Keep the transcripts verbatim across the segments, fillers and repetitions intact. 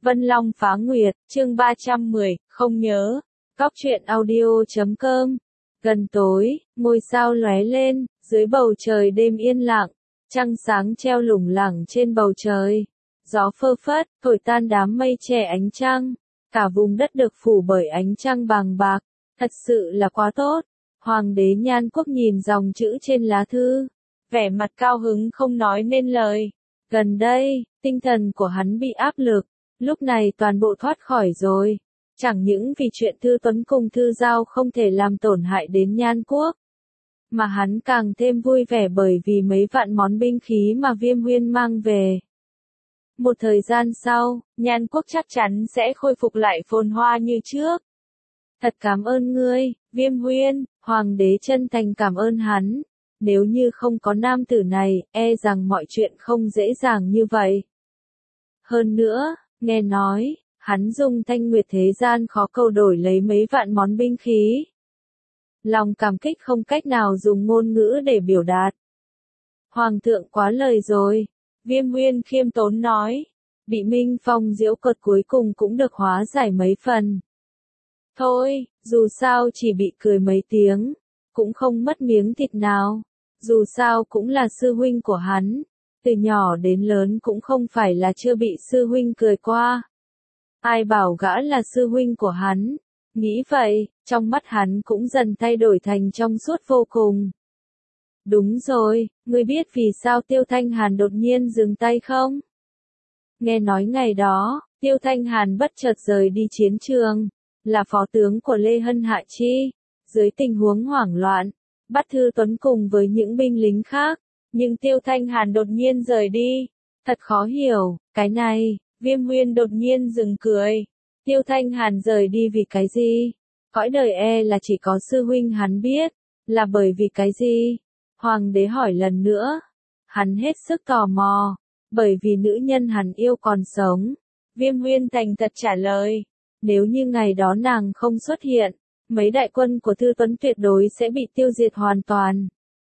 Vân Long Phá Nguyệt, chương ba trăm mười, không nhớ. Cóc truyện audio chấm com. Gần tối, ngôi sao lóe lên, dưới bầu trời đêm yên lặng, trăng sáng treo lủng lẳng trên bầu trời. Gió phơ phất, thổi tan đám mây che ánh trăng, cả vùng đất được phủ bởi ánh trăng bàng bạc, thật sự là quá tốt. Hoàng đế Nhan Quốc nhìn dòng chữ trên lá thư, vẻ mặt cao hứng không nói nên lời. Gần đây, tinh thần của hắn bị áp lực, lúc này toàn bộ thoát khỏi rồi. Chẳng những vì chuyện Thư Tuấn cùng Thư Giao không thể làm tổn hại đến Nhan Quốc, mà hắn càng thêm vui vẻ bởi vì mấy vạn món binh khí mà Viêm Huyên mang về. Một thời gian sau, Nhan Quốc chắc chắn sẽ khôi phục lại phồn hoa như trước. Thật cảm ơn ngươi, Viêm Huyên. Hoàng đế chân thành cảm ơn hắn. Nếu như không có nam tử này, e rằng mọi chuyện không dễ dàng như vậy. Hơn nữa, nghe nói, hắn dùng thanh nguyệt thế gian khó cầu đổi lấy mấy vạn món binh khí. Lòng cảm kích không cách nào dùng ngôn ngữ để biểu đạt. Hoàng thượng quá lời rồi, Viêm Huyên khiêm tốn nói. Bị Minh Phong giễu cợt cuối cùng cũng được hóa giải mấy phần. Thôi, dù sao chỉ bị cười mấy tiếng, cũng không mất miếng thịt nào. Dù sao cũng là sư huynh của hắn, từ nhỏ đến lớn cũng không phải là chưa bị sư huynh cười qua. Ai bảo gã là sư huynh của hắn, nghĩ vậy, trong mắt hắn cũng dần thay đổi thành trong suốt vô cùng. Đúng rồi, ngươi biết vì sao Tiêu Thanh Hàn đột nhiên dừng tay không? Nghe nói ngày đó, Tiêu Thanh Hàn bất chợt rời đi chiến trường, là phó tướng của Lê Hân Hạ Chi, dưới tình huống hoảng loạn, bắt Thư Tuấn cùng với những binh lính khác, nhưng Tiêu Thanh Hàn đột nhiên rời đi, thật khó hiểu, cái này, Viêm Huyên đột nhiên dừng cười. Tiêu Thanh Hàn rời đi vì cái gì? Cõi đời e là chỉ có sư huynh hắn biết, là bởi vì cái gì? Hoàng đế hỏi lần nữa, hắn hết sức tò mò, bởi vì nữ nhân hắn yêu còn sống. Viêm Huyên thành thật trả lời, nếu như ngày đó nàng không xuất hiện, mấy đại quân của Thư Tuấn tuyệt đối sẽ bị tiêu diệt hoàn toàn.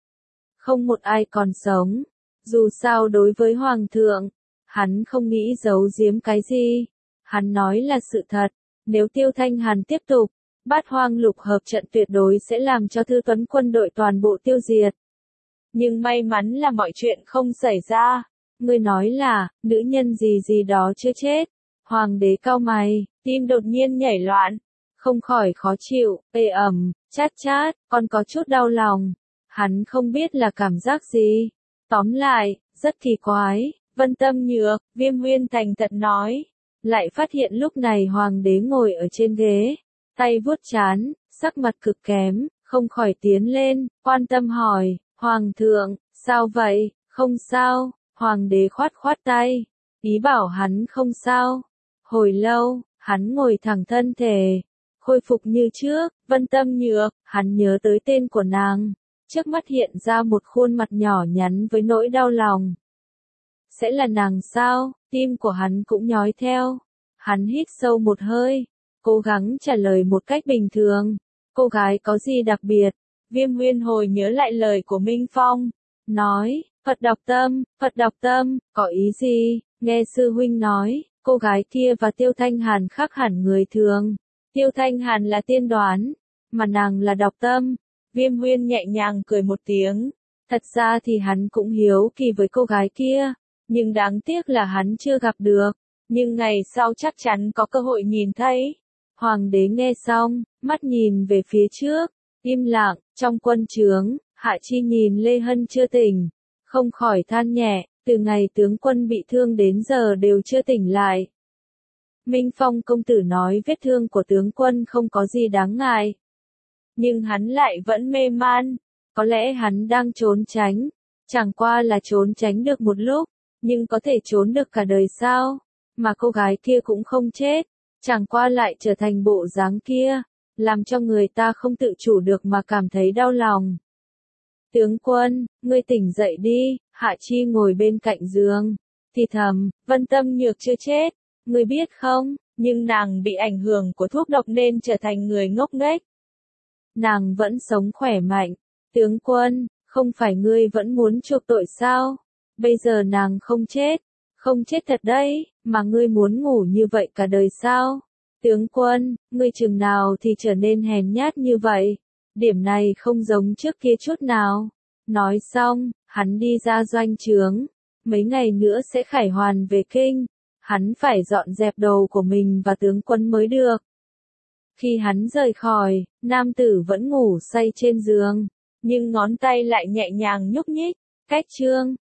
Không một ai còn sống. Dù sao đối với Hoàng thượng, hắn không nghĩ giấu giếm cái gì. Hắn nói là sự thật. Nếu Tiêu Thanh Hàn tiếp tục, Bát Hoang lục hợp trận tuyệt đối sẽ làm cho Thư Tuấn quân đội toàn bộ tiêu diệt. Nhưng may mắn là mọi chuyện không xảy ra. Ngươi nói là, nữ nhân gì gì đó chưa chết. Hoàng đế cau mày, tim đột nhiên nhảy loạn. Không khỏi khó chịu, ê ẩm, chát chát, còn có chút đau lòng. Hắn không biết là cảm giác gì. Tóm lại, rất kỳ quái. Vân Tâm Nhược, Viêm Huyên thành thật nói. Lại phát hiện lúc này hoàng đế ngồi ở trên ghế, tay vuốt trán, sắc mặt cực kém, không khỏi tiến lên, quan tâm hỏi, Hoàng thượng, sao vậy, không sao, hoàng đế khoát khoát tay, ý bảo hắn không sao. Hồi lâu, hắn ngồi thẳng thân thể, khôi phục như trước. Vân Tâm Nhược, hắn nhớ tới tên của nàng, trước mắt hiện ra một khuôn mặt nhỏ nhắn với nỗi đau lòng. Sẽ là nàng sao? Tim của hắn cũng nhói theo. Hắn hít sâu một hơi, cố gắng trả lời một cách bình thường. Cô gái có gì đặc biệt? Viêm Huyên hồi nhớ lại lời của Minh Phong, nói, Phật đọc tâm, Phật đọc tâm, có ý gì? Nghe sư huynh nói, cô gái kia và Tiêu Thanh Hàn khác hẳn người thường. Tiêu Thanh Hàn là tiên đoán, mà nàng là đọc tâm. Viêm Huyên nhẹ nhàng cười một tiếng. Thật ra thì hắn cũng hiếu kỳ với cô gái kia, nhưng đáng tiếc là hắn chưa gặp được. Nhưng ngày sau chắc chắn có cơ hội nhìn thấy. Hoàng đế nghe xong, mắt nhìn về phía trước, im lặng. Trong quân trướng, Hạ Chi nhìn Lê Hân chưa tỉnh, không khỏi than nhẹ, từ ngày tướng quân bị thương đến giờ đều chưa tỉnh lại. Minh Phong công tử nói vết thương của tướng quân không có gì đáng ngại. Nhưng hắn lại vẫn mê man, có lẽ hắn đang trốn tránh, chẳng qua là trốn tránh được một lúc, nhưng có thể trốn được cả đời sao? Mà cô gái kia cũng không chết, chẳng qua lại trở thành bộ dáng kia, làm cho người ta không tự chủ được mà cảm thấy đau lòng. Tướng quân, ngươi tỉnh dậy đi. Hạ Chi ngồi bên cạnh giường, thì thầm, Vân Tâm Nhược chưa chết, ngươi biết không, nhưng nàng bị ảnh hưởng của thuốc độc nên trở thành người ngốc nghếch. Nàng vẫn sống khỏe mạnh. Tướng quân, không phải ngươi vẫn muốn chuộc tội sao? Bây giờ nàng không chết, Không chết thật đấy, mà ngươi muốn ngủ như vậy cả đời sao? Tướng quân, ngươi chừng nào thì trở nên hèn nhát như vậy? Điểm này không giống trước kia chút nào. Nói xong, hắn đi ra doanh trướng. Mấy ngày nữa sẽ khải hoàn về kinh. Hắn phải dọn dẹp đồ của mình và tướng quân mới được. Khi hắn rời khỏi, nam tử vẫn ngủ say trên giường. Nhưng ngón tay lại nhẹ nhàng nhúc nhích. Cách chương